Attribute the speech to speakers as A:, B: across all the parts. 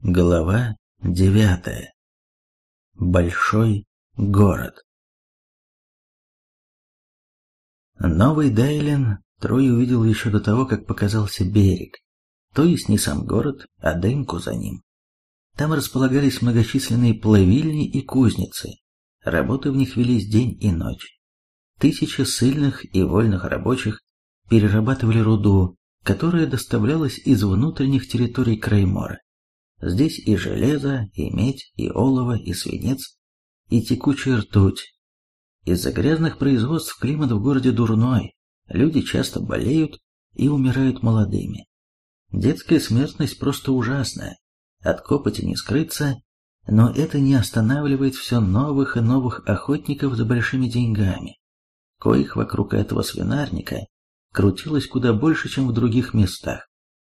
A: Глава 9. Большой город. Новый Дайлен Трой увидел еще до того, как показался берег, то есть не сам город, а дымку за ним. Там располагались многочисленные плавильни и кузницы, работы в них велись день и ночь. Тысячи ссыльных и вольных рабочих перерабатывали руду, которая доставлялась из внутренних территорий Краймора. Здесь и железо, и медь, и олово, и свинец, и текучая ртуть. Из-за грязных производств климат в городе дурной, люди часто болеют и умирают молодыми. Детская смертность просто ужасная, от копоти не скрыться, но это не останавливает все новых и новых охотников за большими деньгами, коих вокруг этого свинарника крутилось куда больше, чем в других местах.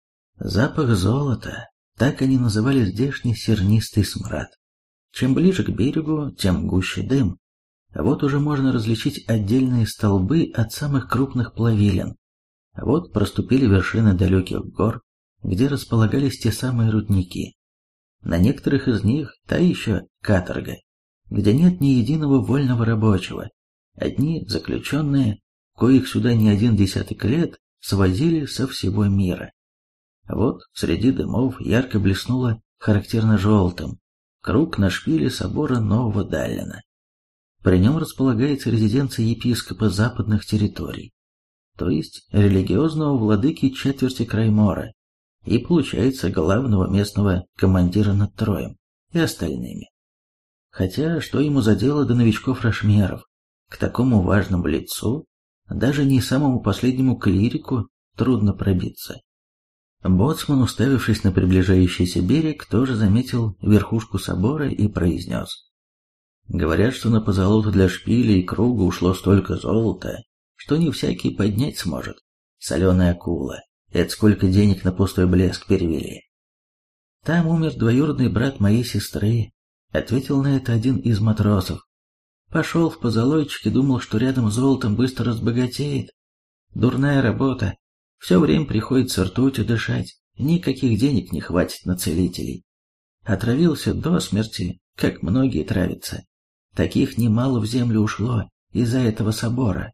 A: Запах золота. Так они называли здешний сернистый смрад. Чем ближе к берегу, тем гуще дым. Вот уже можно различить отдельные столбы от самых крупных плавилин. Вот проступили вершины далеких гор, где располагались те самые рудники. На некоторых из них та еще каторга, где нет ни единого вольного рабочего. Одни заключенные, коих сюда не один десяток лет свозили со всего мира. Вот среди дымов ярко блеснуло характерно желтым круг на шпиле собора Нового Даллена. При нем располагается резиденция епископа западных территорий, то есть религиозного владыки четверти Краймора, и получается главного местного командира над Троем и остальными. Хотя что ему за дело до новичков-рашмеров, к такому важному лицу, даже не самому последнему клирику трудно пробиться. Боцман, уставившись на приближающийся берег, тоже заметил верхушку собора и произнес: «Говорят, что на позолоту для шпиля и круга ушло столько золота, что не всякий поднять сможет. Соленая акула. Это сколько денег на пустой блеск перевели». «Там умер двоюродный брат моей сестры», — ответил на это один из матросов. «Пошел в позолотчик и думал, что рядом с золотом быстро разбогатеет. Дурная работа. Все время приходится ртутью дышать, никаких денег не хватит на целителей. Отравился до смерти, как многие травятся. Таких немало в землю ушло из-за этого собора».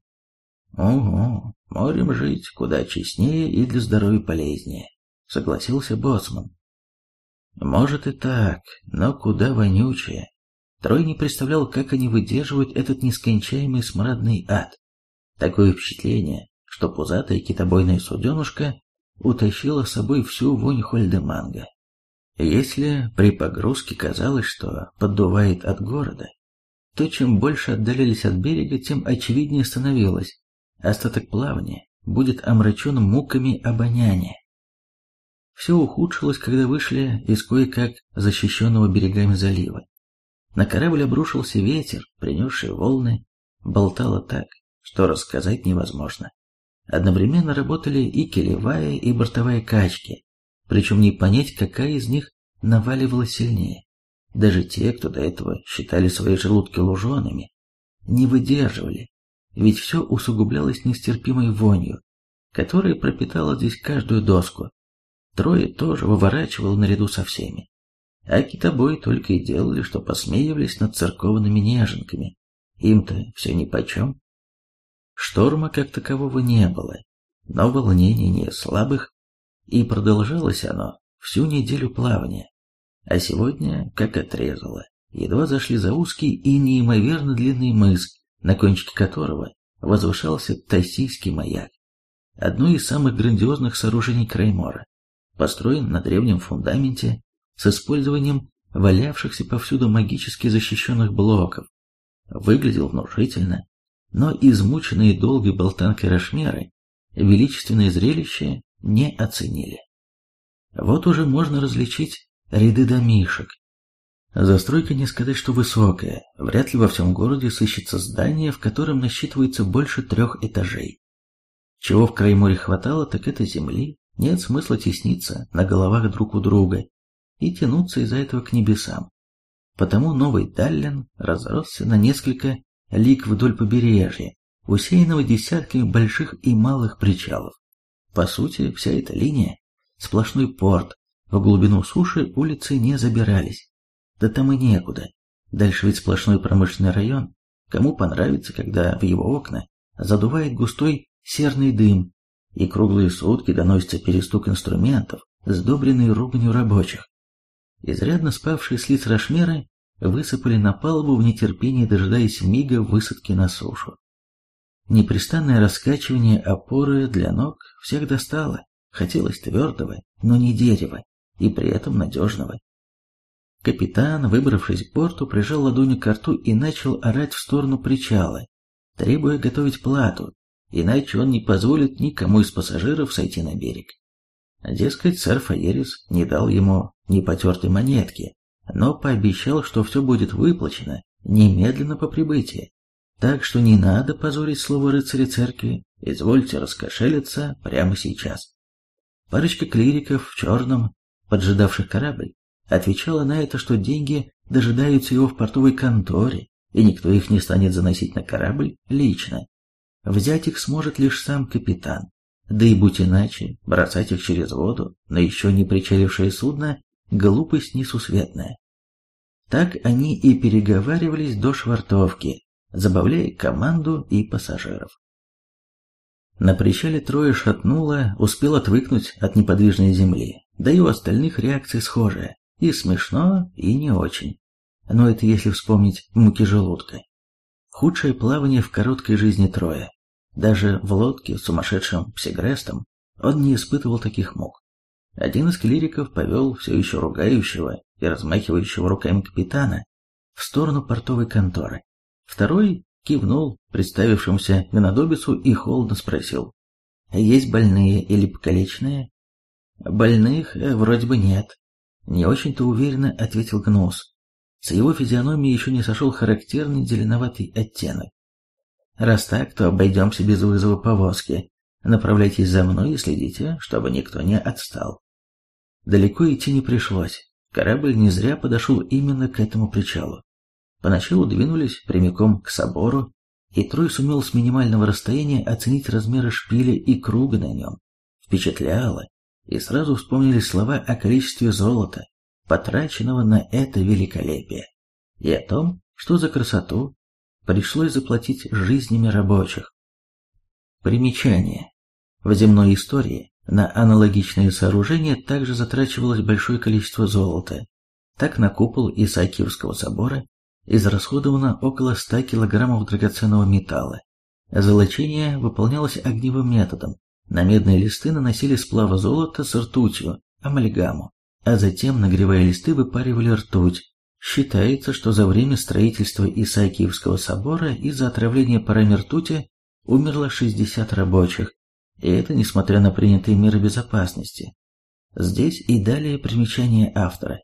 A: «Угу, можем жить куда честнее и для здоровья полезнее», — согласился боцман. «Может и так, но куда вонючее». Трой не представлял, как они выдерживают этот нескончаемый смрадный ад. Такое впечатление, что пузатая китобойная суденушка утащила с собой всю вонь Хольдеманга. Если при погрузке казалось, что поддувает от города, то чем больше отдалялись от берега, тем очевиднее становилось: остаток плавания будет омрачен муками обоняния. Все ухудшилось, когда вышли из кое-как защищенного берегами залива. На корабль обрушился ветер, принесший волны, болтало так, что рассказать невозможно. Одновременно работали и килевая, и бортовая качки, причем не понять, какая из них наваливала сильнее. Даже те, кто до этого считали свои желудки лужеными, не выдерживали, ведь все усугублялось нестерпимой вонью, которая пропитала здесь каждую доску. Трое тоже выворачивал наряду со всеми. А китобои только и делали, что посмеивались над церковными неженками. Им-то все нипочем. Шторма как такового не было, но волнение не слабых, и продолжалось оно всю неделю плавания. А сегодня, как отрезало, едва зашли за узкий и неимоверно длинный мыс, на кончике которого возвышался Тассийский маяк, одно из самых грандиозных сооружений Краймора, построен на древнем фундаменте с использованием валявшихся повсюду магически защищенных блоков. Выглядел внушительно, но измученные долгой болтанкой рашмеры величественное зрелище не оценили. Вот уже можно различить ряды домишек. Застройка не сказать, что высокая, вряд ли во всем городе сыщется здание, в котором насчитывается больше 3 этажей. Чего в Крайморе хватало, так это земли, нет смысла тесниться на головах друг у друга и тянуться из-за этого к небесам. Потому Новый Даллен разросся на несколько лиг вдоль побережья, усеянного десятками больших и малых причалов. По сути, вся эта линия — сплошной порт, В глубину суши улицы не забирались. Да там и некуда. Дальше ведь сплошной промышленный район. Кому понравится, когда в его окна задувает густой серный дым, и круглые сутки доносится перестук инструментов, сдобренный руганью рабочих. Изрядно спавшие с лиц рошмеры высыпали на палубу в нетерпении, дожидаясь мига высадки на сушу. Непрестанное раскачивание опоры для ног всех достало. Хотелось твердого, но не дерева, и при этом надежного. Капитан, выбравшись к борту, прижал ладонью к рту и начал орать в сторону причала, требуя готовить плату, иначе он не позволит никому из пассажиров сойти на берег. Дескать, сэр Фаерис не дал ему ни потертой монетки, но пообещал, что все будет выплачено немедленно по прибытии. Так что не надо позорить слово рыцаря церкви, извольте раскошелиться прямо сейчас. Парочка клириков в черном, поджидавших корабль, отвечала на это, что деньги дожидаются его в портовой конторе, и никто их не станет заносить на корабль лично. Взять их сможет лишь сам капитан. Да и будь иначе, бросать их через воду на еще не причалившее судно – глупость несусветная. Так они и переговаривались до швартовки, забавляя команду и пассажиров. На причале трое шатнуло, успел отвыкнуть от неподвижной земли, да и у остальных реакция схожая, и смешно, и не очень. Но это если вспомнить муки желудка. Худшее плавание в короткой жизни Троя. Даже в лодке с сумасшедшим псигрестом он не испытывал таких мук. Один из клириков повел все еще ругающего и размахивающего руками капитана в сторону портовой конторы. Второй кивнул представившемуся винодобицу и холодно спросил: «Есть больные или покалеченные?» «Больных вроде бы нет», — не очень-то уверенно ответил Гнус. С его физиономии еще не сошел характерный зеленоватый оттенок. «Раз так, то обойдемся без вызова повозки. Направляйтесь за мной и следите, чтобы никто не отстал». Далеко идти не пришлось. Корабль не зря подошел именно к этому причалу. Поначалу двинулись прямиком к собору, и Трой сумел с минимального расстояния оценить размеры шпиля и круга на нем. Впечатляло, и сразу вспомнились слова о количестве золота, потраченного на это великолепие, и о том, что за красоту пришлось заплатить жизнями рабочих. Примечание. В земной истории на аналогичные сооружения также затрачивалось большое количество золота. Так на купол Исаакиевского собора израсходовано около 100 килограммов драгоценного металла. Золочение выполнялось огневым методом. На медные листы наносили сплав золота с ртутью, амальгаму, а затем, нагревая листы, выпаривали ртуть. Считается, что за время строительства Исаакиевского собора из-за отравления парами ртути умерло 60 рабочих, и это несмотря на принятые меры безопасности. Здесь и далее примечание автора.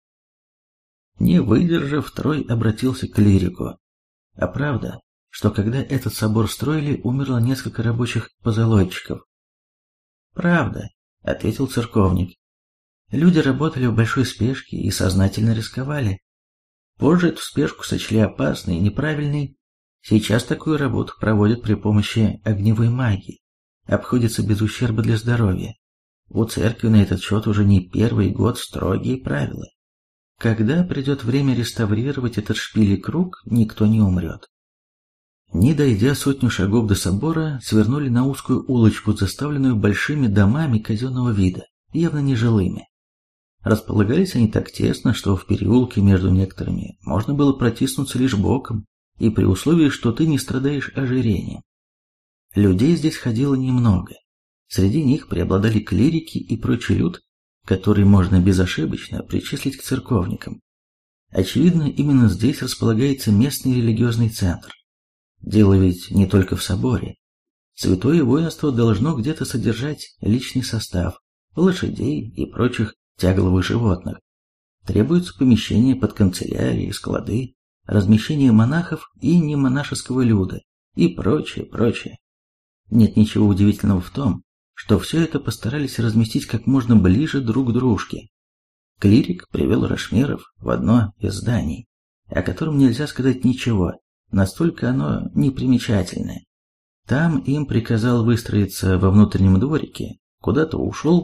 A: Не выдержав, Трой обратился к клирику. А правда, что когда этот собор строили, умерло несколько рабочих позолотчиков? Правда, ответил церковник. Люди работали в большой спешке и сознательно рисковали. Позже эту спешку сочли опасной и неправильной. Сейчас такую работу проводят при помощи огневой магии. Обходится без ущерба для здоровья. У церкви на этот счет уже не первый год строгие правила. Когда придет время реставрировать этот шпиль и круг, никто не умрет. Не дойдя сотню шагов до собора, свернули на узкую улочку, заставленную большими домами казенного вида, явно нежилыми. Располагались они так тесно, что в переулке между некоторыми можно было протиснуться лишь боком, и при условии, что ты не страдаешь ожирением. Людей здесь ходило немного. Среди них преобладали клирики и прочий люд, который можно безошибочно причислить к церковникам. Очевидно, именно здесь располагается местный религиозный центр. Дело ведь не только в соборе. Святое воинство должно где-то содержать личный состав, лошадей и прочих тягловых животных. Требуется помещение под канцелярии, склады, размещение монахов и немонашеского люда и прочее, прочее. Нет ничего удивительного в том, что все это постарались разместить как можно ближе друг к дружке. Клирик привел рошмеров в одно из зданий, о котором нельзя сказать ничего, настолько оно непримечательное. Там им приказал выстроиться во внутреннем дворике, куда-то ушел,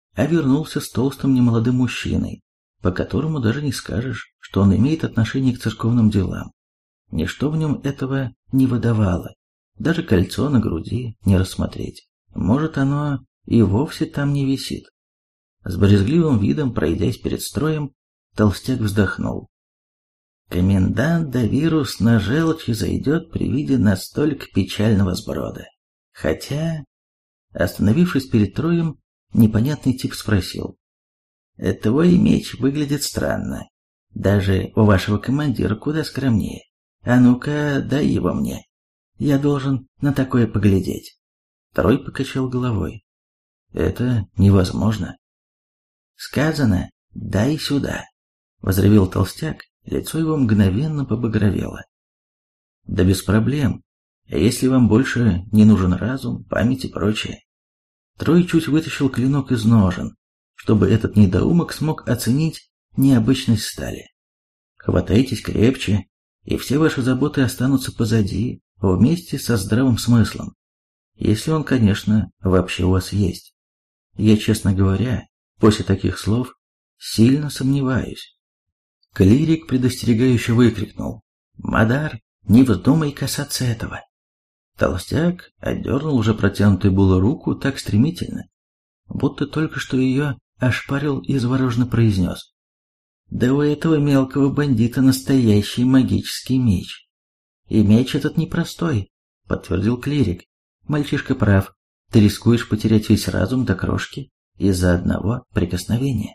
A: а вернулся с толстым немолодым мужчиной, по которому даже не скажешь, что он имеет отношение к церковным делам. Ничто в нем этого не выдавало, даже кольцо на груди не рассмотреть. Может, оно и вовсе там не висит. С брезгливым видом, пройдясь перед строем, толстяк вздохнул. Комендант да вирус на желчи зайдет при виде настолько печального сброда. Хотя, остановившись перед троем, непонятный тип спросил. Твой меч выглядит странно. Даже у вашего командира куда скромнее. А ну-ка, дай его мне. Я должен на такое поглядеть. Трой покачал головой. Это невозможно. Сказано, дай сюда. Возревел толстяк, лицо его мгновенно побагровело. Да без проблем. Если вам больше не нужен разум, память и прочее. Трой чуть вытащил клинок из ножен, чтобы этот недоумок смог оценить необычность стали. Хватайтесь крепче, и все ваши заботы останутся позади, вместе со здравым смыслом. Если он, конечно, вообще у вас есть. Я, честно говоря, после таких слов сильно сомневаюсь. Клирик предостерегающе выкрикнул. «Мадар, не вздумай касаться этого!» Толстяк отдернул уже протянутую было руку так стремительно, будто только что ее ошпарил и завороженно произнес. «Да у этого мелкого бандита настоящий магический меч!» «И меч этот непростой», — подтвердил клирик. «Мальчишка прав, ты рискуешь потерять весь разум до крошки из-за одного прикосновения».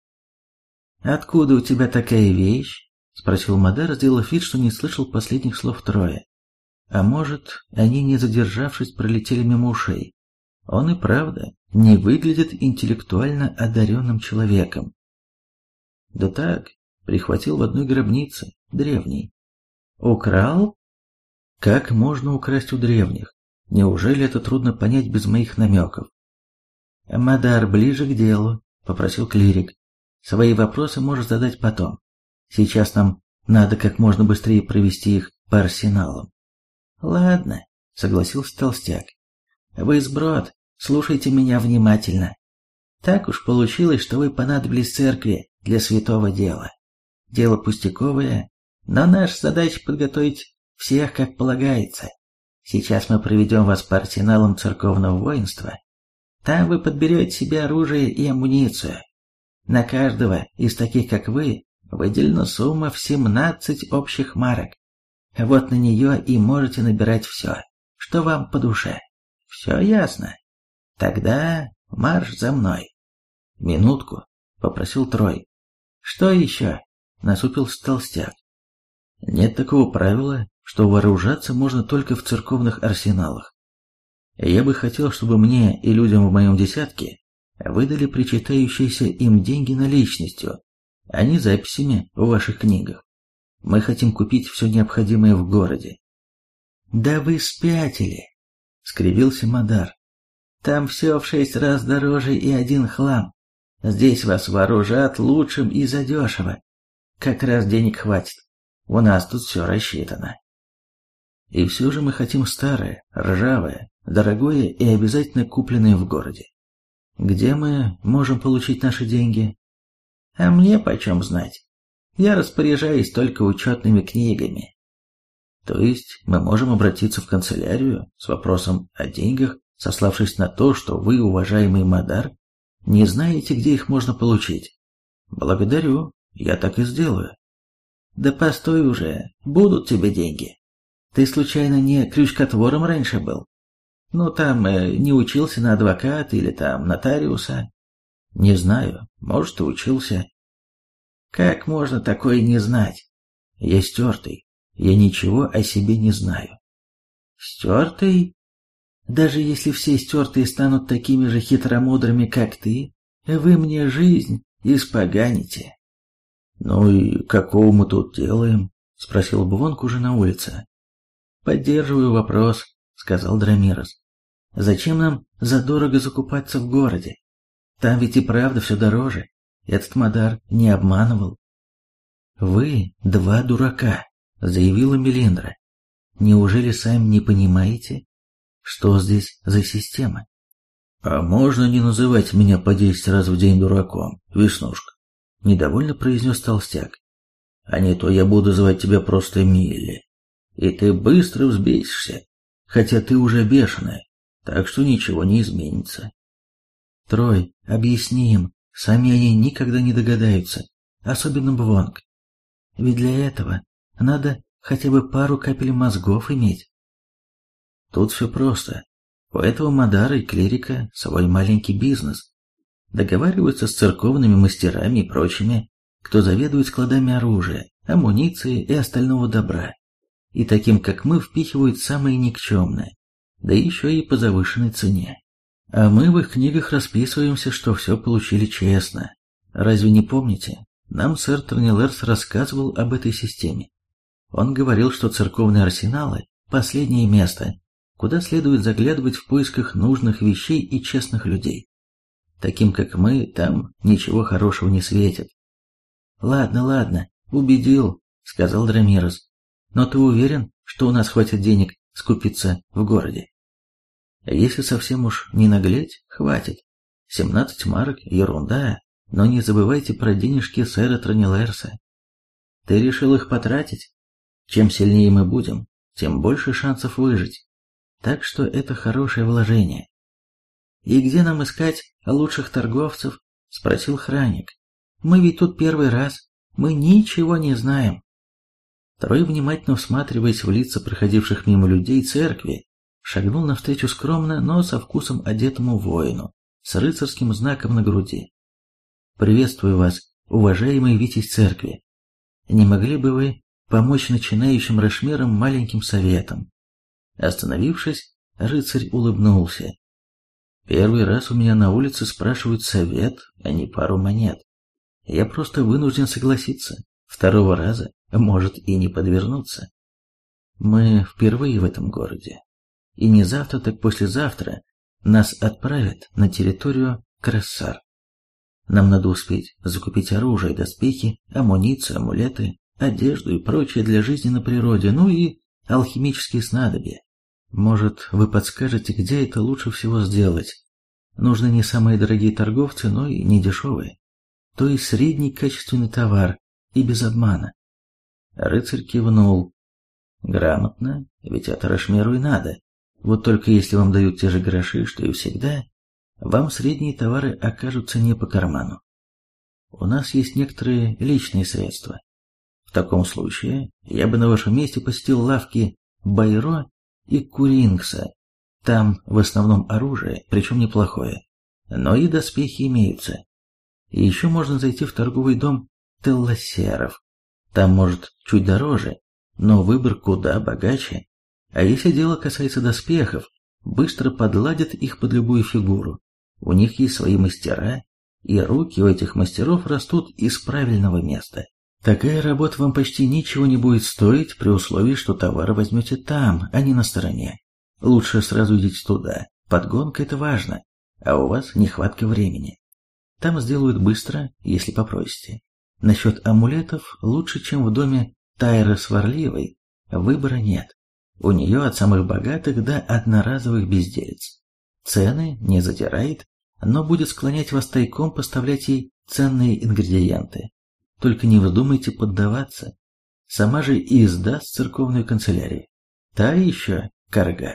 A: «Откуда у тебя такая вещь?» — спросил Мадар, сделав вид, что не слышал последних слов Троя. А может, они, не задержавшись, пролетели мимо ушей. Он и правда не выглядит интеллектуально одаренным человеком. Да так, прихватил в одной гробнице, древней. Украл? Как можно украсть у древних? Неужели это трудно понять без моих намеков? Мадар, ближе к делу, попросил клирик. Свои вопросы можешь задать потом. Сейчас нам надо как можно быстрее провести их по арсеналам. Ладно, согласился толстяк. Вы сброд, слушайте меня внимательно. Так уж получилось, что вы понадобились церкви для святого дела. Дело пустяковое, но наша задача подготовить всех как полагается. Сейчас мы проведем вас по арсеналам церковного воинства. Там вы подберете себе оружие и амуницию. На каждого из таких, как вы, выделена сумма в 17 общих марок. Вот на нее и можете набирать все, что вам по душе. Все ясно? Тогда марш за мной. Минутку, попросил Трой. Что еще? Насупился толстяк. Нет такого правила, что вооружаться можно только в церковных арсеналах. Я бы хотел, чтобы мне и людям в моем десятке выдали причитающиеся им деньги наличностью, а не записями в ваших книгах. Мы хотим купить все необходимое в городе. Да вы спятили, скривился Мадар. Там все в 6 раз дороже и один хлам. Здесь вас вооружат лучшим и задешево. Как раз денег хватит. У нас тут все рассчитано. И все же мы хотим старое, ржавое, дорогое и обязательно купленное в городе. Где мы можем получить наши деньги? А мне почем знать? Я распоряжаюсь только учетными книгами. То есть мы можем обратиться в канцелярию с вопросом о деньгах, сославшись на то, что вы, уважаемый Мадар, не знаете, где их можно получить. Благодарю, я так и сделаю. Да постой уже, будут тебе деньги. Ты случайно не крючкотвором раньше был? Ну там не учился на адвоката или там нотариуса? Не знаю, может и учился. Как можно такое не знать? Я стертый, я ничего о себе не знаю. Стертый? Даже если все стертые станут такими же хитромудрыми, как ты, вы мне жизнь испоганите. Ну и какого мы тут делаем? Спросил Бвонг уже на улице. Поддерживаю вопрос, сказал Драмирос. Зачем нам задорого закупаться в городе? Там ведь и правда все дороже. Этот Мадар не обманывал. «Вы два дурака», — заявила Мелиндра. «Неужели сами не понимаете, что здесь за система? «А можно не называть меня по 10 раз в день дураком, Веснушка?» — недовольно произнес толстяк. «А не то я буду звать тебя просто Милли, и ты быстро взбесишься, хотя ты уже бешеная, так что ничего не изменится». «Трой, объясни им, сами они никогда не догадаются, особенно Бвонг. Ведь для этого надо хотя бы пару капель мозгов иметь». Тут все просто. У этого Мадара и клирика свой маленький бизнес. Договариваются с церковными мастерами и прочими, кто заведует складами оружия, амуниции и остального добра. И таким, как мы, впихивают самые никчемные, да еще и по завышенной цене. А мы в их книгах расписываемся, что все получили честно. Разве не помните? Нам сэр Тернилерс рассказывал об этой системе. Он говорил, что церковные арсеналы – последнее место, куда следует заглядывать в поисках нужных вещей и честных людей. Таким, как мы, там ничего хорошего не светит. «Ладно, убедил», — сказал Драмирос. «Но ты уверен, что у нас хватит денег скупиться в городе?» «Если совсем уж не наглеть, хватит. 17 марок — ерунда, но не забывайте про денежки сэра Тронилерса. Ты решил их потратить? Чем сильнее мы будем, тем больше шансов выжить. Так что это хорошее вложение». «И где нам искать лучших торговцев?» — спросил Храник. «Мы ведь тут первый раз, мы ничего не знаем». Трой, внимательно всматриваясь в лица проходивших мимо людей церкви, шагнул навстречу скромно, но со вкусом одетому воину, с рыцарским знаком на груди. «Приветствую вас, уважаемый витязь церкви. Не могли бы вы помочь начинающим рошмерам маленьким советом?» Остановившись, рыцарь улыбнулся. «Первый раз у меня на улице спрашивают совет, а не пару монет. Я просто вынужден согласиться. Второго раза может и не подвернуться. Мы впервые в этом городе. И не завтра, так послезавтра нас отправят на территорию Крессар. Нам надо успеть закупить оружие, доспехи, амуницию, амулеты, одежду и прочее для жизни на природе, ну и алхимические снадобья. Может, вы подскажете, где это лучше всего сделать? Нужны не самые дорогие торговцы, но и не дешевые. То есть средний качественный товар и без обмана». Рыцарь кивнул. «Грамотно, ведь это рошмеру и надо. Вот только если вам дают те же гроши, что и всегда, вам средние товары окажутся не по карману. У нас есть некоторые личные средства. В таком случае я бы на вашем месте посетил лавки Байро и Курингса. Там в основном оружие, причем неплохое, но и доспехи имеются. И еще можно зайти в торговый дом Телласеров. Там, может, чуть дороже, но выбор куда богаче. А если дело касается доспехов, быстро подладят их под любую фигуру. У них есть свои мастера, и руки у этих мастеров растут из правильного места. Такая работа вам почти ничего не будет стоить при условии, что товар возьмете там, а не на стороне. Лучше сразу идите туда. Подгонка — это важно, а у вас нехватка времени. Там сделают быстро, если попросите. Насчет амулетов лучше, чем в доме Тайры Сварливой, выбора нет. У нее от самых богатых до одноразовых безделец. Цены не задирает, но будет склонять вас тайком поставлять ей ценные ингредиенты. Только не вздумайте поддаваться. Сама же и издаст церковную канцелярию. Та еще карга.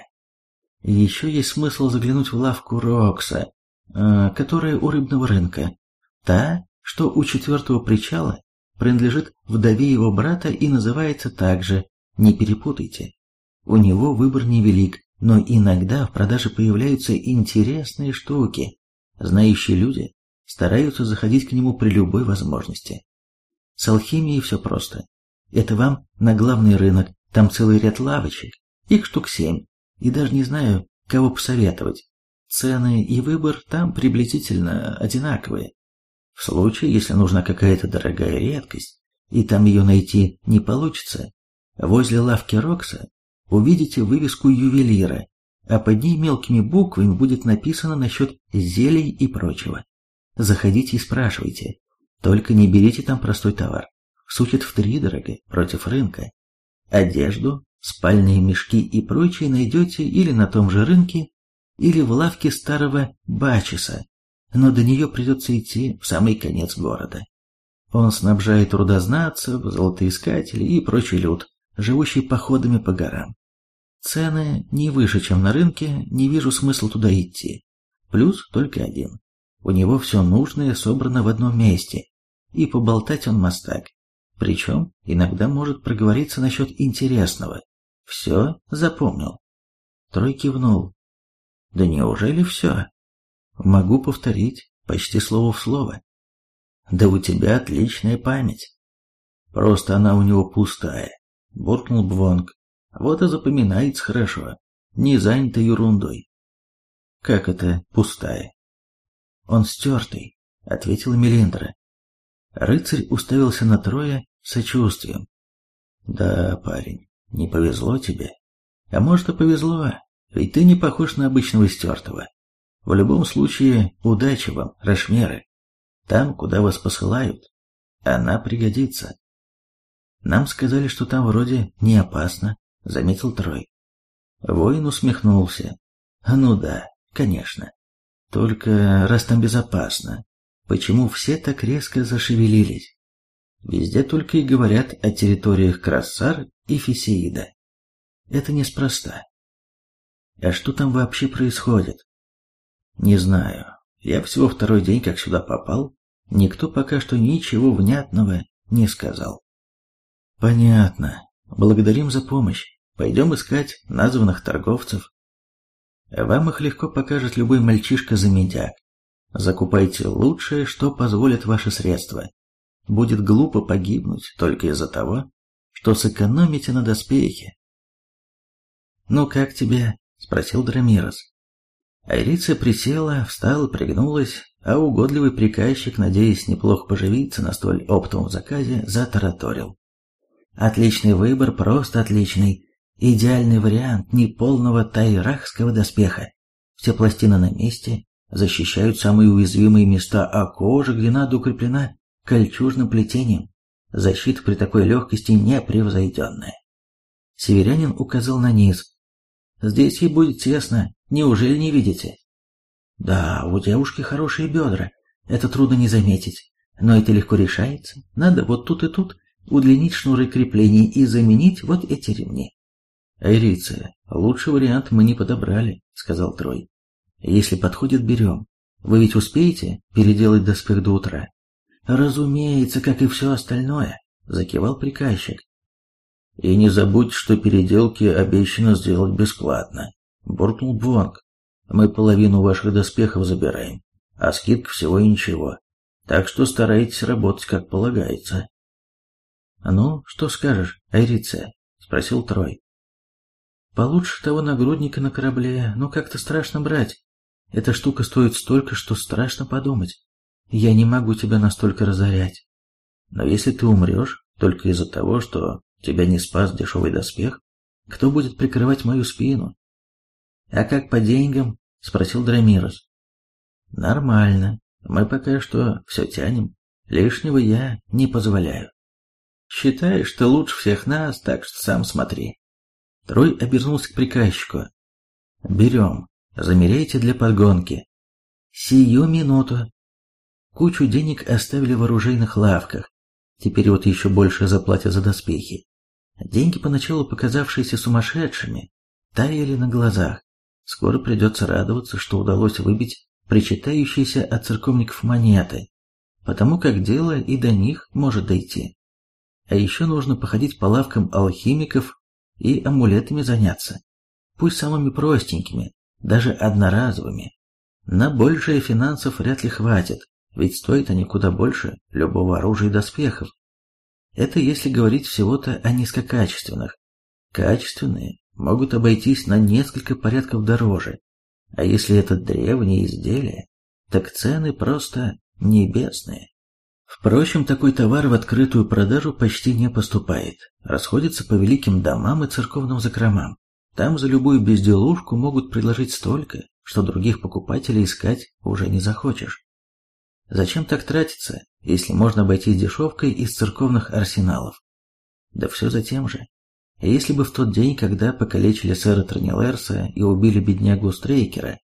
A: Еще есть смысл заглянуть в лавку Рокса, которая у рыбного рынка. Та, что у 4-го причала, принадлежит вдове его брата и называется также, не перепутайте. У него выбор невелик, но иногда в продаже появляются интересные штуки. Знающие люди стараются заходить к нему при любой возможности. С алхимией все просто. Это вам на главный рынок, там целый ряд лавочек, их штук 7, и даже не знаю, кого посоветовать. Цены и выбор там приблизительно одинаковые. В случае, если нужна какая-то дорогая редкость, и там ее найти не получится, возле лавки Рокса увидите вывеску ювелира, а под ней мелкими буквами будет написано насчет зелий и прочего. Заходите и спрашивайте, только не берите там простой товар, сутит втридорога против рынка. Одежду, спальные мешки и прочее найдете или на том же рынке, или в лавке старого Бачиса, но до нее придется идти в самый конец города. Он снабжает рудознатцев, золотоискателей и прочий люд, живущий походами по горам. Цены не выше, чем на рынке, не вижу смысла туда идти. Плюс только один. У него все нужное собрано в одном месте, и поболтать он мастак. Причем иногда может проговориться насчет интересного. Все запомнил. Трой кивнул. Да неужели все? Могу повторить, почти слово в слово. Да у тебя отличная память. Просто она у него пустая, буркнул Бвонг. Вот и запоминается хорошо, не занята ерундой. Как это пустая? Он стертый, ответила Мелиндра. Рыцарь уставился на Троя с сочувствием. Да, парень, не повезло тебе. А может и повезло, ведь ты не похож на обычного стертого. В любом случае, удачи вам, Рашмеры. Там, куда вас посылают, она пригодится. Нам сказали, что там вроде не опасно, заметил Трой. Воин усмехнулся. Ну да, конечно. Только раз там безопасно, почему все так резко зашевелились? Везде только и говорят о территориях Крассар и Фесеида. Это неспроста. А что там вообще происходит? Не знаю. Я всего второй день как сюда попал. Никто пока что ничего внятного не сказал. Понятно. Благодарим за помощь. Пойдем искать названных торговцев. Вам их легко покажет любой мальчишка за медяк. Закупайте лучшее, что позволят ваши средства. Будет глупо погибнуть только из-за того, что сэкономите на доспехе. «Ну как тебе?» — спросил Драмирос. Айрица присела, встала, пригнулась, а угодливый приказчик, надеясь неплохо поживиться на столь оптовом заказе, затараторил. «Отличный выбор, просто отличный. Идеальный вариант неполного тайрахского доспеха. Все пластины на месте, защищают самые уязвимые места, а кожа где надо укреплена кольчужным плетением. Защита при такой легкости непревзойденная». Северянин указал на низ. «Здесь ей будет тесно, неужели не видите?» «Да, у девушки хорошие бедра, это трудно не заметить, но это легко решается. Надо вот тут и тут удлинить шнуры креплений и заменить вот эти ремни». «Айриция, лучший вариант мы не подобрали», — сказал Трой. «Если подходит, берем. Вы ведь успеете переделать доспех до утра?» «Разумеется, как и все остальное», — закивал приказчик. «И не забудь, что переделки обещано сделать бесплатно», — буркнул Бвонг. «Мы половину ваших доспехов забираем, а скидка всего и ничего. Так что старайтесь работать как полагается». «Ну, что скажешь, Айриция?» — спросил Трой. «Получше того нагрудника на корабле, но как-то страшно брать. Эта штука стоит столько, что страшно подумать. Я не могу тебя настолько разорять. Но если ты умрешь только из-за того, что тебя не спас дешевый доспех, кто будет прикрывать мою спину?» «А как по деньгам?» — спросил Драмирос. «Нормально. Мы пока что все тянем. Лишнего я не позволяю. Считаешь, ты лучше всех нас, так что сам смотри». Трой обернулся к приказчику. «Берем. Замеряйте для подгонки». «Сию минуту». Кучу денег оставили в оружейных лавках. Теперь вот еще больше заплатят за доспехи. Деньги, поначалу показавшиеся сумасшедшими, таяли на глазах. Скоро придется радоваться, что удалось выбить причитающиеся от церковников монеты, потому как дело и до них может дойти. А еще нужно походить по лавкам алхимиков и амулетами заняться. Пусть самыми простенькими, даже одноразовыми. На большее финансов вряд ли хватит, ведь стоят они куда больше любого оружия и доспехов. Это если говорить всего-то о низкокачественных. Качественные могут обойтись на несколько порядков дороже, а если это древние изделия, так цены просто небесные. Впрочем, такой товар в открытую продажу почти не поступает, расходится по великим домам и церковным закромам. Там за любую безделушку могут предложить столько, что других покупателей искать уже не захочешь. Зачем так тратиться, если можно обойтись дешевкой из церковных арсеналов? Да все за тем же. Если бы в тот день, когда покалечили сэра Тронилерса и убили беднягу Стрейкера,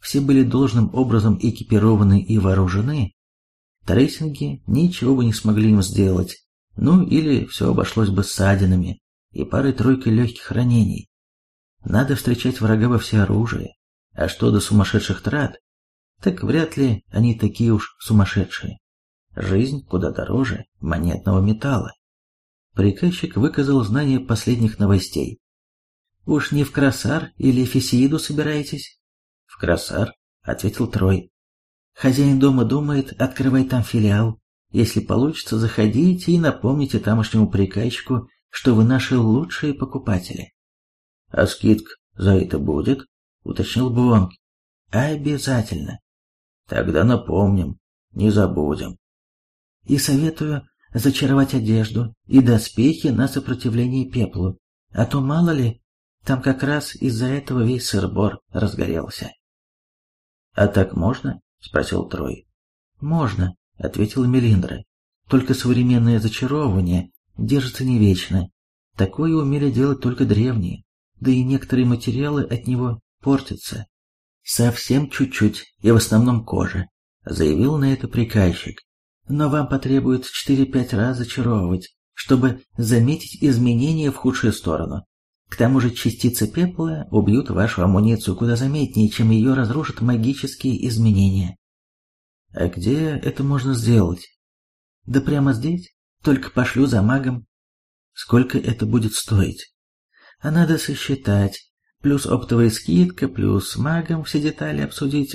A: все были должным образом экипированы и вооружены, трейсинги ничего бы не смогли им сделать, ну или все обошлось бы ссадинами и парой-тройкой легких ранений. Надо встречать врага во всеоружии, а что до сумасшедших трат, так вряд ли они такие уж сумасшедшие. Жизнь куда дороже монетного металла. Приказчик выказал знание последних новостей. «Уж не в Красар или Фесииду собираетесь?» «В Красар», — ответил Трой. «Хозяин дома думает, открывать там филиал. Если получится, заходите и напомните тамошнему приказчику, что вы наши лучшие покупатели». «А скидка за это будет?» — уточнил Буонг. «Обязательно». «Тогда напомним, не забудем». «И советую зачаровать одежду и доспехи на сопротивление пеплу, а то мало ли, там как раз из-за этого весь сыр-бор разгорелся». «А так можно?» — спросил Трой. «Можно», — ответила Мелиндра. «Только современное зачаровывание держится не вечно. Такое умели делать только древние, да и некоторые материалы от него портятся. Совсем чуть-чуть, и в основном кожа», — заявил на это приказчик. «Но вам потребуется 4-5 раз зачаровывать, чтобы заметить изменения в худшую сторону. К тому же частицы пепла убьют вашу амуницию куда заметнее, чем ее разрушат магические изменения». «А где это можно сделать?» «Да прямо здесь, только пошлю за магом». «Сколько это будет стоить?» «А надо сосчитать, плюс оптовая скидка, плюс с магом все детали обсудить.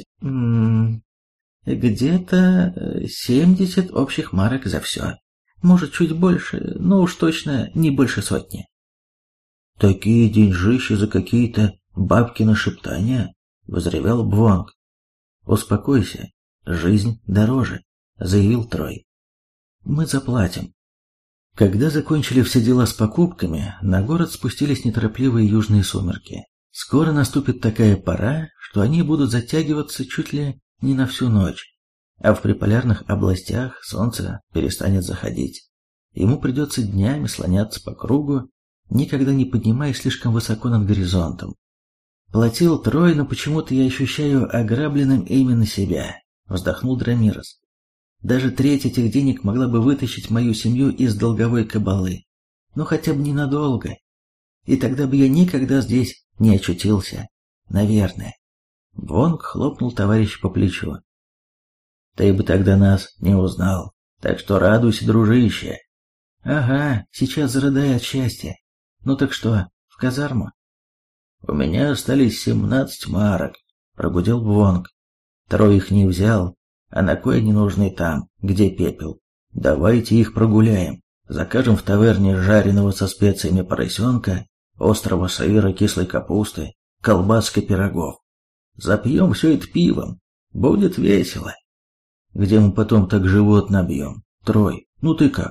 A: Где-то 70 общих марок за все. Может, чуть больше, но уж точно не больше сотни». «Такие деньжищи за какие-то бабкины шептания», — возревел Бвонг. «Успокойся, жизнь дороже», — заявил Трой. «Мы заплатим». Когда закончили все дела с покупками, на город спустились неторопливые южные сумерки. Скоро наступит такая пора, что они будут затягиваться чуть ли не на всю ночь, а в приполярных областях солнце перестанет заходить. Ему придется днями слоняться по кругу, никогда не поднимаясь слишком высоко над горизонтом. «Платил Трой, но почему-то я ощущаю ограбленным именно себя», — вздохнул Драмирос. «Даже треть этих денег могла бы вытащить мою семью из долговой кабалы, но хотя бы ненадолго, и тогда бы я никогда здесь не очутился, наверное». Вонг хлопнул товарища по плечу. «Ты бы тогда нас не узнал, так что радуйся, дружище». «Ага, сейчас зарыдаю от счастья. Ну так что, в казарму?» «У меня остались 17 марок», — прогудел Вонг. «Трой их не взял, а на кой они нужны там, где пепел? Давайте их прогуляем, закажем в таверне жареного со специями поросенка, острого сыра, кислой капусты, колбаски, пирогов. Запьем все это пивом, будет весело. Где мы потом так живот набьем? Трой, ну ты как?»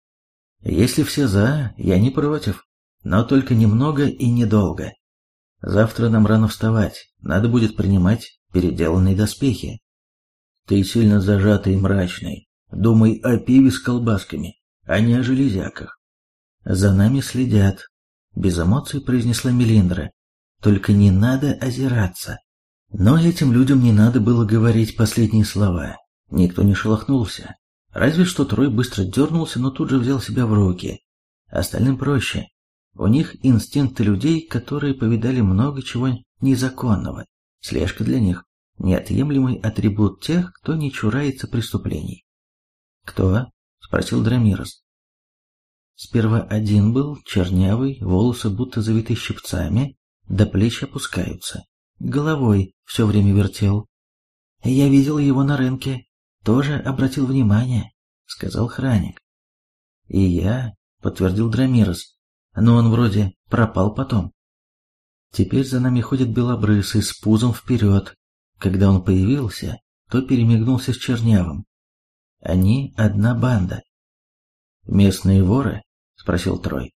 A: «Если все за, я не против, но только немного и недолго. Завтра нам рано вставать, надо будет принимать переделанные доспехи». «Ты сильно зажатый и мрачный, думай о пиве с колбасками, а не о железяках». «За нами следят», — без эмоций произнесла Мелиндра. «Только не надо озираться». Но этим людям не надо было говорить последние слова. Никто не шелохнулся. Разве что Трой быстро дернулся, но тут же взял себя в руки. Остальным проще. У них инстинкты людей, которые повидали много чего незаконного. Слежка для них – неотъемлемый атрибут тех, кто не чурается преступлений. «Кто?» – спросил Драмирос. Сперва один был, чернявый, волосы будто завиты щипцами, до плеч опускаются. Головой все время вертел. «Я видел его на рынке, тоже обратил внимание», — сказал Храник. «И я», — подтвердил Драмирос, — «но он вроде пропал потом». Теперь за нами ходит белобрысый с пузом вперед. Когда он появился, то перемигнулся с чернявым. Они одна банда. «Местные воры?» — спросил Трой.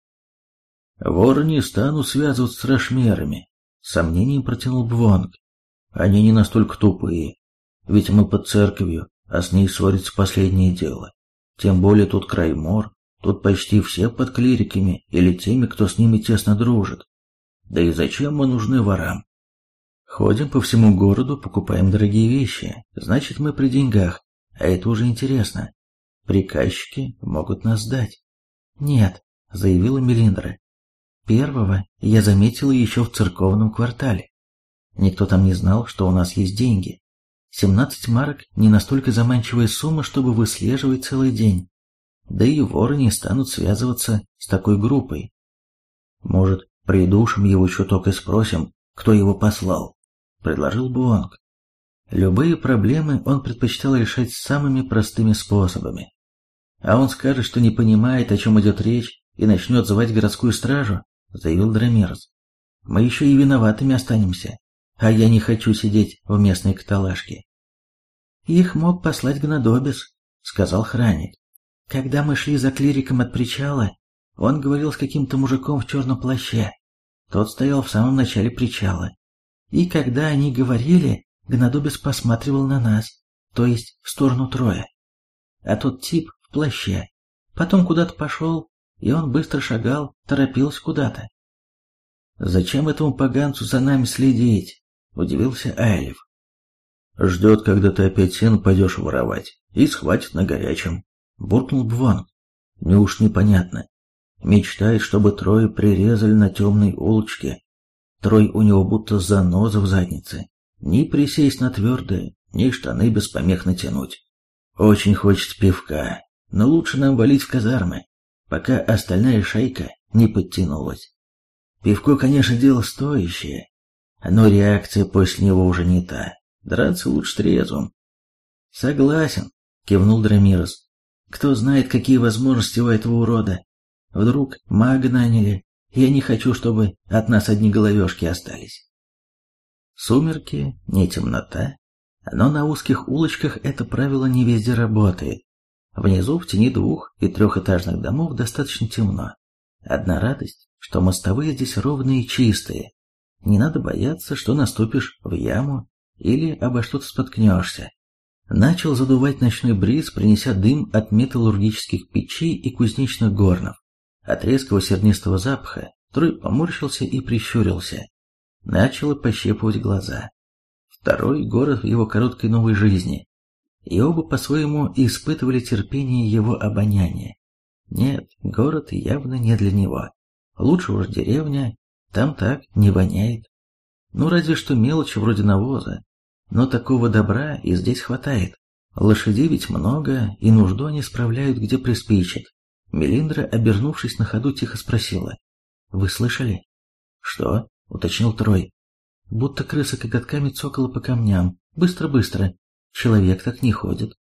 A: «Воры не станут связываться с рашмерами», — с сомнением протянул Бвонг. «Они не настолько тупые, ведь мы под церковью, а с ней ссориться последнее дело. Тем более тут Краймор, тут почти все под клириками или теми, кто с ними тесно дружит. Да и зачем мы нужны ворам?» Ходим по всему городу, покупаем дорогие вещи. Значит, мы при деньгах. А это уже интересно. Приказчики могут нас сдать. Нет, заявила Мелиндра. Первого я заметила еще в церковном квартале. Никто там не знал, что у нас есть деньги. 17 марок не настолько заманчивая сумма, чтобы выслеживать целый день. Да и воры не станут связываться с такой группой. Может, придушим его чуток и спросим, кто его послал, предложил Буонг. Любые проблемы он предпочитал решать самыми простыми способами. А он скажет, что не понимает, о чем идет речь, и начнет звать городскую стражу, заявил Драмирос. Мы еще и виноватыми останемся, а я не хочу сидеть в местной каталажке. Их мог послать Гнадобис, сказал Храник. Когда мы шли за клириком от причала, он говорил с каким-то мужиком в черном плаще. Тот стоял в самом начале причала. И когда они говорили, Гнадобис посматривал на нас, то есть в сторону Троя. А тот тип в плаще. Потом куда-то пошел, и он быстро шагал, торопился куда-то. «Зачем этому поганцу за нами следить?» – удивился Айлев. «Ждет, когда ты опять сено пойдешь воровать, и схватит на горячем», – буркнул Бвонг. «Неуж непонятно. Мечтает, чтобы Троя прирезали на темной улочке. Трой у него будто заноза в заднице. Ни присесть на твердое, ни штаны без помех натянуть. Очень хочет пивка, но лучше нам валить в казармы, пока остальная шайка не подтянулась. Пивко, конечно, дело стоящее, но реакция после него уже не та. Драться лучше трезвым». «Согласен», — кивнул Драмирос. «Кто знает, какие возможности у этого урода. Вдруг мага наняли. Я не хочу, чтобы от нас одни головешки остались». Сумерки, не темнота, но на узких улочках это правило не везде работает. Внизу, в тени 2- и 3-этажных домов, достаточно темно. Одна радость, что мостовые здесь ровные и чистые. Не надо бояться, что наступишь в яму или обо что-то споткнешься. Начал задувать ночной бриз, принеся дым от металлургических печей и кузнечных горнов. От резкого сернистого запаха Трой поморщился и прищурился. Начало пощипывать глаза. Второй город в его короткой новой жизни. И оба по-своему испытывали терпение его обоняния. Нет, город явно не для него. Лучше уж деревня, там так не воняет. Ну разве что мелочи вроде навоза. Но такого добра и здесь хватает. Лошадей ведь много, и нужду они справляют, где приспичит. Мелиндра, обернувшись на ходу, тихо спросила. «Вы слышали?» «Что?» — уточнил Трой. «Будто крыса коготками цокала по камням. Быстро-быстро. Человек так не ходит».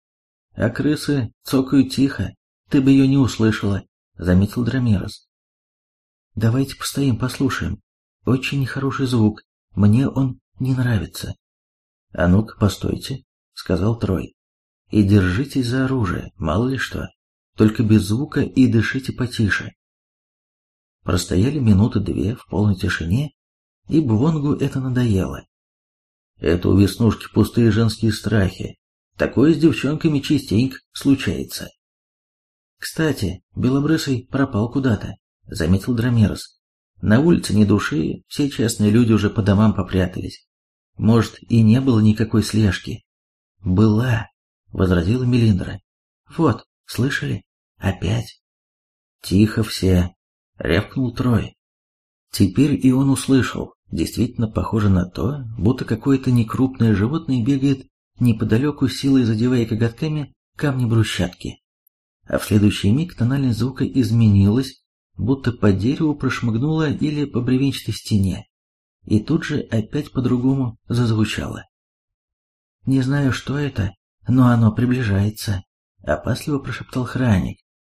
A: «А крысы цокают тихо. Ты бы ее не услышала», — заметил Драмирос. «Давайте постоим, послушаем. Очень нехороший звук. Мне он не нравится». «А ну-ка, постойте», — сказал Трой. «И держитесь за оружие, мало ли что. Только без звука и дышите потише». Простояли минуты 2 в полной тишине, и Бвонгу это надоело. Это у Веснушки пустые женские страхи. Такое с девчонками частенько случается. «Кстати, Белобрысый пропал куда-то», — заметил Драмирос. «На улице ни души, все честные люди уже по домам попрятались. Может, и не было никакой слежки?» «Была», — возразила Мелиндра. «Вот, слышали? Опять». «Тихо все», — рявкнул Трой. Теперь и он услышал. Действительно похоже на то, будто какое-то некрупное животное бегает неподалеку, силой задевая коготками камни брусчатки. А в следующий миг тональность звука изменилась, будто по дереву прошмыгнула или по бревенчатой стене, и тут же опять по-другому зазвучало. «Не знаю, что это, но оно приближается», — опасливо прошептал Храник.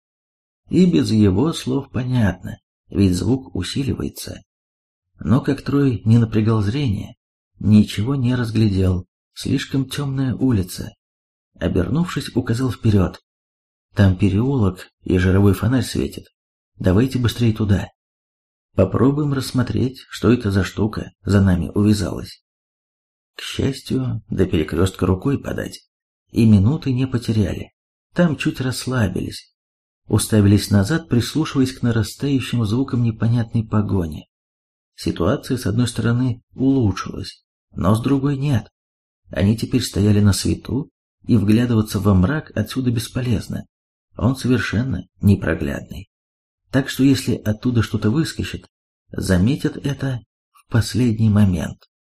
A: И без его слов понятно, ведь звук усиливается. Но как Трой не напрягал зрение, ничего не разглядел, слишком темная улица. Обернувшись, указал вперед. «Там переулок, и жировой фонарь светит. Давайте быстрее туда. Попробуем рассмотреть, что это за штука за нами увязалась». К счастью, до перекрестка рукой подать. И минуты не потеряли. Там чуть расслабились. Уставились назад, прислушиваясь к нарастающим звукам непонятной погони. Ситуация, с одной стороны, улучшилась, но с другой нет. Они теперь стояли на свету, и вглядываться во мрак отсюда бесполезно. Он совершенно непроглядный. Так что если оттуда что-то выскочит, заметят это в последний момент.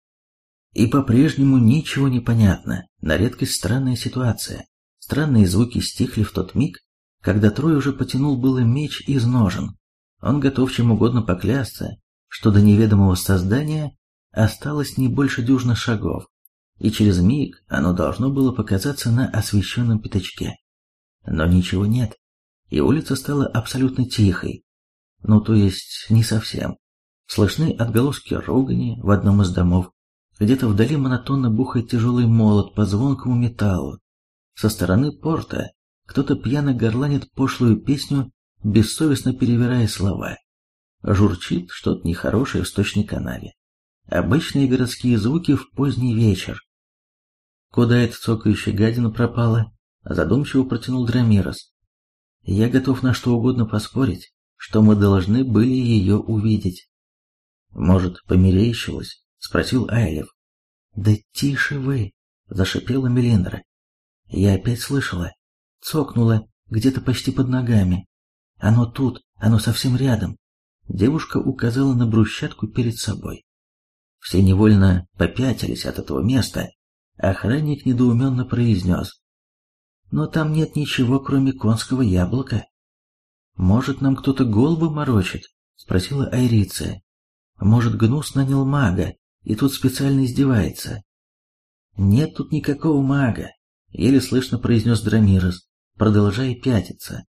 A: И по-прежнему ничего не понятно, на редкость странная ситуация. Странные звуки стихли в тот миг, когда Трой уже потянул было меч из ножен. Он готов чем угодно поклясться, что до неведомого создания осталось не больше дюжины шагов, и через миг оно должно было показаться на освещенном пятачке. Но ничего нет, и улица стала абсолютно тихой. Ну, то есть, не совсем. Слышны отголоски ругани в одном из домов, где-то вдали монотонно бухает тяжелый молот по звонкому металлу. Со стороны порта кто-то пьяно горланит пошлую песню, бессовестно перевирая слова. Журчит что-то нехорошее в сточной канаве. Обычные городские звуки в поздний вечер. «Куда эта цокающая гадина пропала?» — задумчиво протянул Драмирос. «Я готов на что угодно поспорить, что мы должны были ее увидеть». «Может, померещилась?» — спросил Айлев. «Да тише вы!» — зашипела Мелиндра. «Я опять слышала. Цокнула где-то почти под ногами. Оно тут, оно совсем рядом». Девушка указала на брусчатку перед собой. Все невольно попятились от этого места. Охранник недоуменно произнес: «Но там нет ничего, кроме конского яблока». «Может, нам кто-то голову морочит?» — спросила Айриция. «Может, Гнус нанял мага, и тут специально издевается?» «Нет тут никакого мага», — еле слышно произнес Драмирос, продолжая пятиться.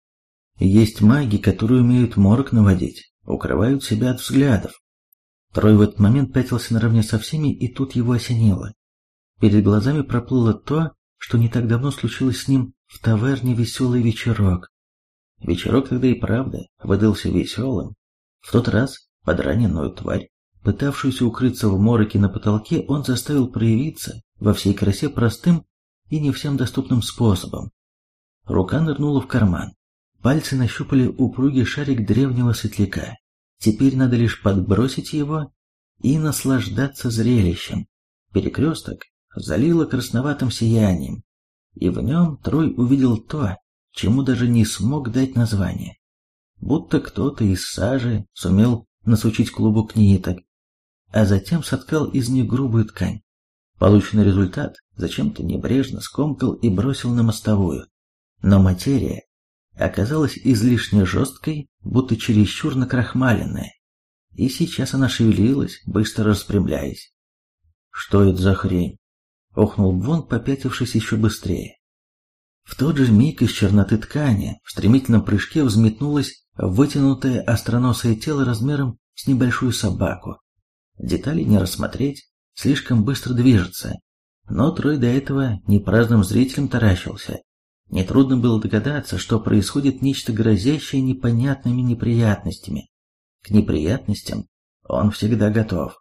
A: «Есть маги, которые умеют морок наводить, укрывают себя от взглядов». Трой в этот момент пятился наравне со всеми, и тут его осенило. Перед глазами проплыло то, что не так давно случилось с ним в таверне «Веселый вечерок». Вечерок тогда и правда выдался веселым. В тот раз под раненую тварь, пытавшуюся укрыться в мороке на потолке, он заставил проявиться во всей красе простым и не всем доступным способом. Рука нырнула в карман. Пальцы нащупали упругий шарик древнего светляка. Теперь надо лишь подбросить его и наслаждаться зрелищем. Перекресток залило красноватым сиянием, и в нем Трой увидел то, чему даже не смог дать название. Будто кто-то из сажи сумел насучить клубок ниток, а затем соткал из них грубую ткань. Полученный результат зачем-то небрежно скомкал и бросил на мостовую. Но материя оказалась излишне жесткой, будто чересчур накрахмаленная, и сейчас она шевелилась, быстро распрямляясь. «Что это за хрень?» — охнул Бвон, попятившись еще быстрее. В тот же миг из черноты ткани в стремительном прыжке взметнулось вытянутое остроносое тело размером с небольшую собаку. Деталей не рассмотреть, слишком быстро движется, но Трой до этого не праздным зрителем таращился. Нетрудно было догадаться, что происходит нечто грозящее непонятными неприятностями. К неприятностям он всегда готов.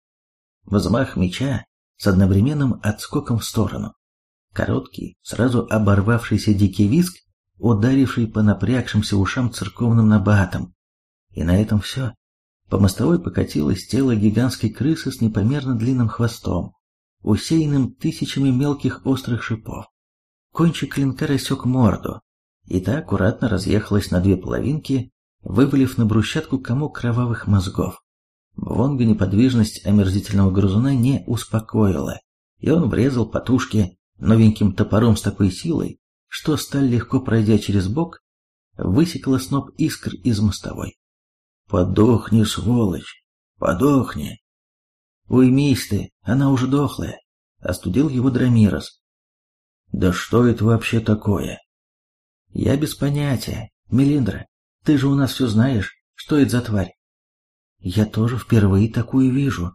A: Взмах меча с одновременным отскоком в сторону. Короткий, сразу оборвавшийся дикий визг, ударивший по напрягшимся ушам церковным набатом. И на этом все. По мостовой покатилось тело гигантской крысы с непомерно длинным хвостом, усеянным тысячами мелких острых шипов. Кончик клинка рассек морду, и та аккуратно разъехалась на две половинки, вывалив на брусчатку комок кровавых мозгов. Бвонга неподвижность омерзительного грызуна не успокоила, и он врезал по тушке новеньким топором с такой силой, что сталь, легко пройдя через бок, высекла сноп искр из мостовой. «Подохни, сволочь! Подохни!» «Уймись ты, она уже дохлая!» — остудил его Драмирос. «Да что это вообще такое?» «Я без понятия. Мелиндра, ты же у нас все знаешь. Что это за тварь?» «Я тоже впервые такую вижу».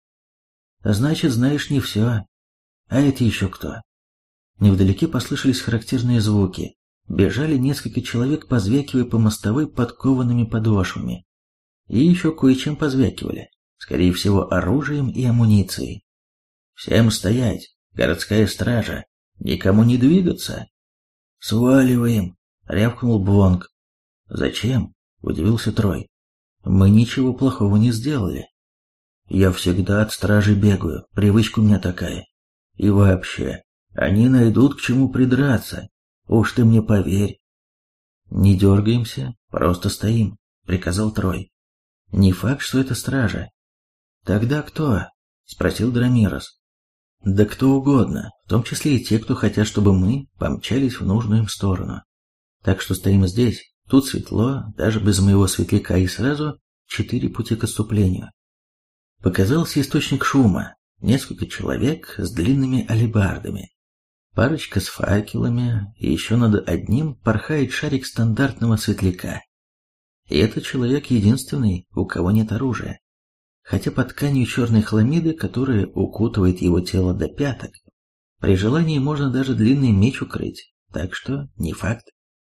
A: «Значит, знаешь не все. А это еще кто?» Невдалеке послышались характерные звуки. Бежали несколько человек, позвякивая по мостовой подкованными подошвами. И еще кое-чем позвякивали, скорее всего, оружием и амуницией. «Всем стоять! Городская стража! Никому не двигаться!» «Сваливаем!» — рявкнул Бвонг. «Зачем?» — удивился Трой. Мы ничего плохого не сделали. Я всегда от стражи бегаю, привычка у меня такая. И вообще, они найдут к чему придраться. Уж ты мне поверь. Не дергаемся, просто стоим, приказал Трой. Не факт, что это стража. Тогда кто? Спросил Драмирос. Да кто угодно, в том числе и те, кто хотят, чтобы мы помчались в нужную им сторону. Так что стоим здесь, тут светло, даже без моего светляка, и сразу 4 пути к отступлению. Показался источник шума, несколько человек с длинными алебардами, парочка с факелами, и еще над одним порхает шарик стандартного светляка. И этот человек единственный, у кого нет оружия. Хотя под тканью черной хламиды, которая укутывает его тело до пяток, при желании можно даже длинный меч укрыть, так что не факт.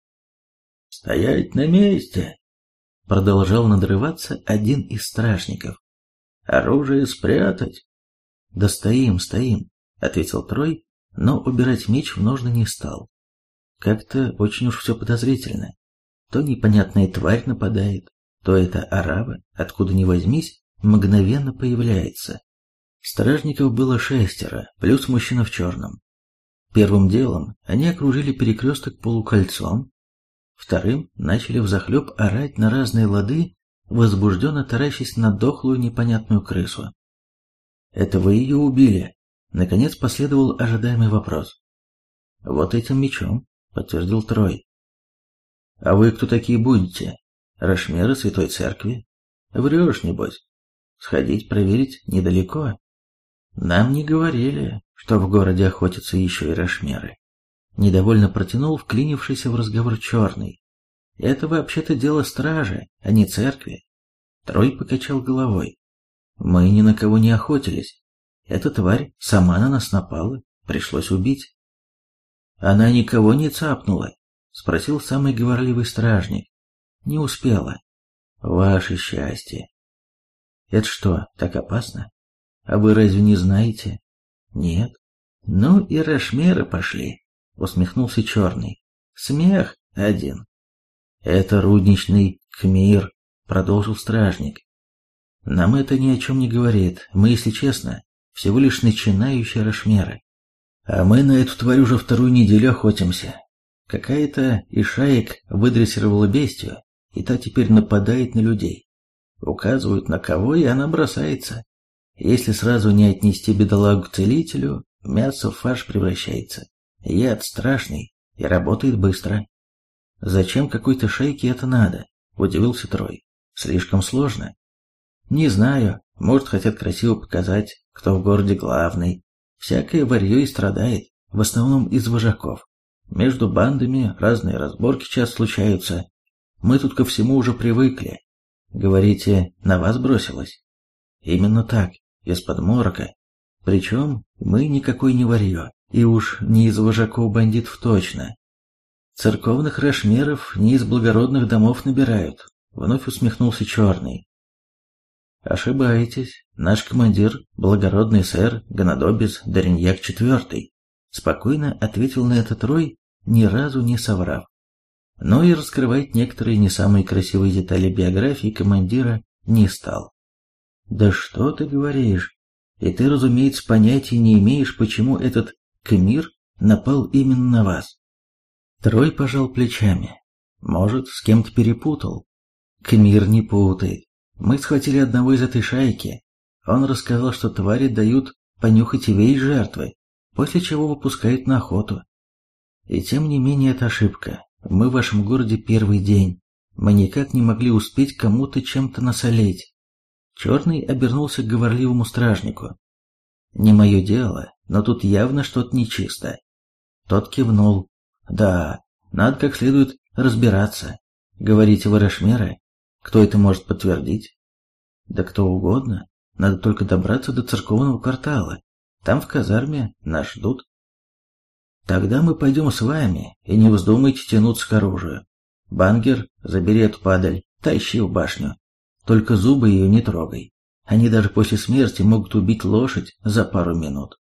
A: «Стоять на месте!» — продолжал надрываться один из стражников. «Оружие спрятать!» «Да стоим, стоим!» — ответил Трой, но убирать меч в ножны не стал. Как-то очень уж все подозрительно. То непонятная тварь нападает, то это арава, откуда ни возьмись, мгновенно появляется. Стражников было 6, плюс мужчина в черном. Первым делом они окружили перекресток полукольцом, вторым начали взахлеб орать на разные лады, возбужденно таращась на дохлую непонятную крысу. «Это вы ее убили?» Наконец последовал ожидаемый вопрос. «Вот этим мечом», — подтвердил Трой. «А вы кто такие будете? Рошмеры Святой Церкви? Врешь, небось? Сходить проверить недалеко. Нам не говорили, что в городе охотятся еще и рошмеры». Недовольно протянул вклинившийся в разговор черный. «Это вообще-то дело стражи, а не церкви». Трой покачал головой. «Мы ни на кого не охотились. Эта тварь сама на нас напала, пришлось убить». «Она никого не цапнула?» — спросил самый говорливый стражник. «Не успела». «Ваше счастье». «Это что, так опасно? А вы разве не знаете?» «Нет». «Ну и рошмеры пошли», — усмехнулся черный. «Смех один». «Это рудничный Кмир», — продолжил стражник. «Нам это ни о чем не говорит. Мы, если честно, всего лишь начинающие рошмеры. А мы на эту тварь уже 2-ю неделю охотимся. Какая-то из шаек выдрессировала бестию, и та теперь нападает на людей. Указывают на кого, и она бросается. Если сразу не отнести бедолагу к целителю, мясо в фарш превращается. Яд страшный и работает быстро». «Зачем какой-то шайке это надо?» – удивился Трой. «Слишком сложно». «Не знаю, может, хотят красиво показать, кто в городе главный. Всякое варьё и страдает, в основном из вожаков. Между бандами разные разборки часто случаются. Мы тут ко всему уже привыкли. Говорите, на вас бросилось?» «Именно так, из-под морока. Причем мы никакой не варьё, и уж не из вожаков бандитов точно. Церковных рошмеров не из благородных домов набирают», — вновь усмехнулся черный. «Ошибаетесь. Наш командир, благородный сэр Гонадобис Дориньяк IV», — спокойно ответил на это Трой, ни разу не соврав. Но и раскрывать некоторые не самые красивые детали биографии командира не стал. «Да что ты говоришь? И ты, разумеется, понятия не имеешь, почему этот Кмир напал именно на вас». Трой пожал плечами. «Может, с кем-то перепутал?» «Кмир не путает. Мы схватили одного из этой шайки. Он рассказал, что твари дают понюхать весь жертвы, после чего выпускают на охоту. И тем не менее это ошибка. Мы в вашем городе 1-й день. Мы никак не могли успеть кому-то чем-то насолить». Черный обернулся к говорливому стражнику. «Не мое дело, но тут явно что-то нечисто». Тот кивнул. «Да, надо как следует разбираться. Говорите, вы рошмеры? Кто это может подтвердить?» «Да кто угодно. Надо только добраться до церковного квартала. Там в казарме нас ждут». «Тогда мы пойдем с вами, и не вздумайте тянуться к оружию. Бангер, забери эту падаль, тащи в башню. Только зубы ее не трогай. Они даже после смерти могут убить лошадь за пару минут».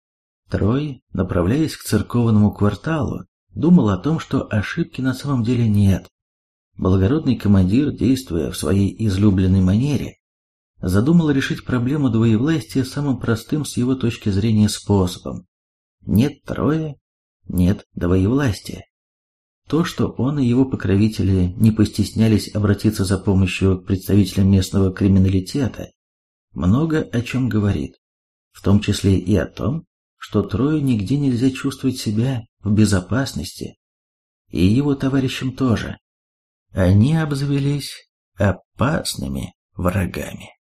A: Трой, направляясь к церковному кварталу, думал о том, что ошибки на самом деле нет. Благородный командир, действуя в своей излюбленной манере, задумал решить проблему двоевластия самым простым с его точки зрения способом. Нет Троя, нет двоевластия. То, что он и его покровители не постеснялись обратиться за помощью к представителям местного криминалитета, много о чем говорит, в том числе и о том, что Трою нигде нельзя чувствовать себя в безопасности, и его товарищам тоже. Они обзавелись опасными врагами.